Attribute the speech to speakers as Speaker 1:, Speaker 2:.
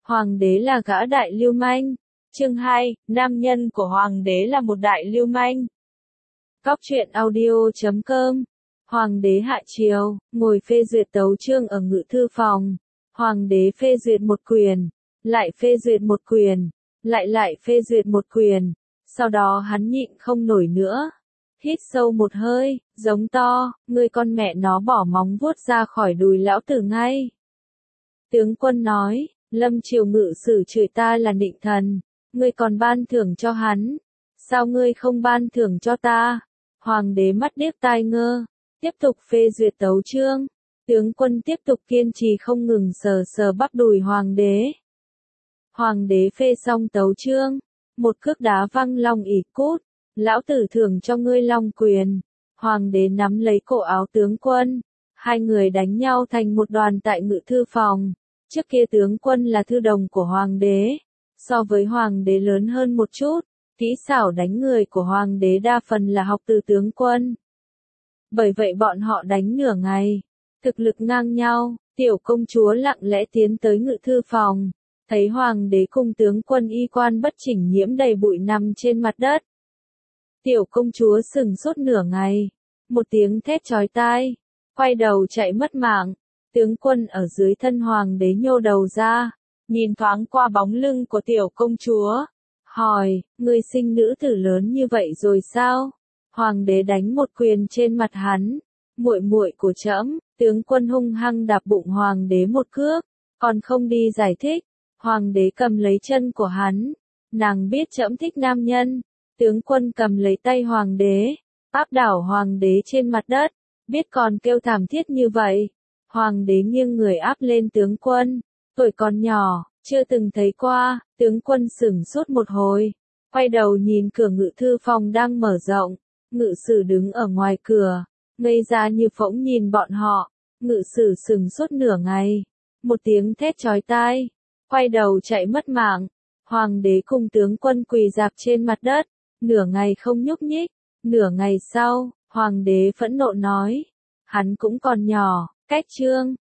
Speaker 1: Hoàng đế là gã đại lưu manh. Chương 2, nam nhân của hoàng đế là một đại lưu manh. Góc truyện audio.com. Hoàng đế hạ triều, ngồi phê duyệt tấu chương ở ngự thư phòng. Hoàng đế phê duyệt một quyền, lại phê duyệt một quyền, lại phê duyệt một quyền. Sau đó hắn nhịn không nổi nữa. Hít sâu một hơi, giống to, ngươi con mẹ nó bỏ móng vuốt ra khỏi đùi lão tử ngay. Tướng quân nói, Lâm Triều ngự sử chửi ta là nịnh thần, ngươi còn ban thưởng cho hắn. Sao ngươi không ban thưởng cho ta? Hoàng đế mắt điếc tai ngơ, tiếp tục phê duyệt tấu chương. Tướng quân tiếp tục kiên trì không ngừng sờ sờ bắp đùi hoàng đế. Hoàng đế phê xong tấu chương, một cước đá văng long ỉ cút, lão tử thưởng cho ngươi long quyền. Hoàng đế nắm lấy cổ áo tướng quân, hai người đánh nhau thành một đoàn tại ngự thư phòng. Trước kia tướng quân là thư đồng của hoàng đế, so với hoàng đế lớn hơn một chút, kỹ xảo đánh người của hoàng đế đa phần là học từ tướng quân. Bởi vậy bọn họ đánh nửa ngày, thực lực ngang nhau. Tiểu công chúa lặng lẽ tiến tới ngự thư phòng, thấy hoàng đế cùng tướng quân y quan bất chỉnh nhiễm đầy bụi nằm trên mặt đất. Tiểu công chúa sửng sốt nửa ngày, một tiếng thét chói tai, quay đầu chạy mất mạng. Tướng quân ở dưới thân hoàng đế nhô đầu ra, nhìn thoáng qua bóng lưng của tiểu công chúa, hỏi, ngươi sinh nữ tử lớn như vậy rồi sao? Hoàng đế đánh một quyền trên mặt hắn, muội muội của trẫm. Tướng quân hung hăng đạp bụng hoàng đế một cước, còn không đi giải thích. Hoàng đế cầm lấy chân của hắn, nàng biết trẫm thích nam nhân. Tướng quân cầm lấy tay hoàng đế, áp đảo hoàng đế trên mặt đất, biết còn kêu thảm thiết như vậy. Hoàng đế nghiêng người áp lên tướng quân, tuổi còn nhỏ, chưa từng thấy qua. Tướng quân sửng sốt một hồi, quay đầu nhìn cửa ngự thư phòng đang mở rộng. Ngự sử đứng ở ngoài cửa, ngây ra như phỗng nhìn bọn họ. Ngự sử sửng sốt nửa ngày, một tiếng thét chói tai, quay đầu chạy mất mạng. Hoàng đế cùng tướng quân quỳ rạp trên mặt đất, nửa ngày không nhúc nhích. Nửa ngày sau, hoàng đế phẫn nộ nói, hắn cũng còn nhỏ, cách chương.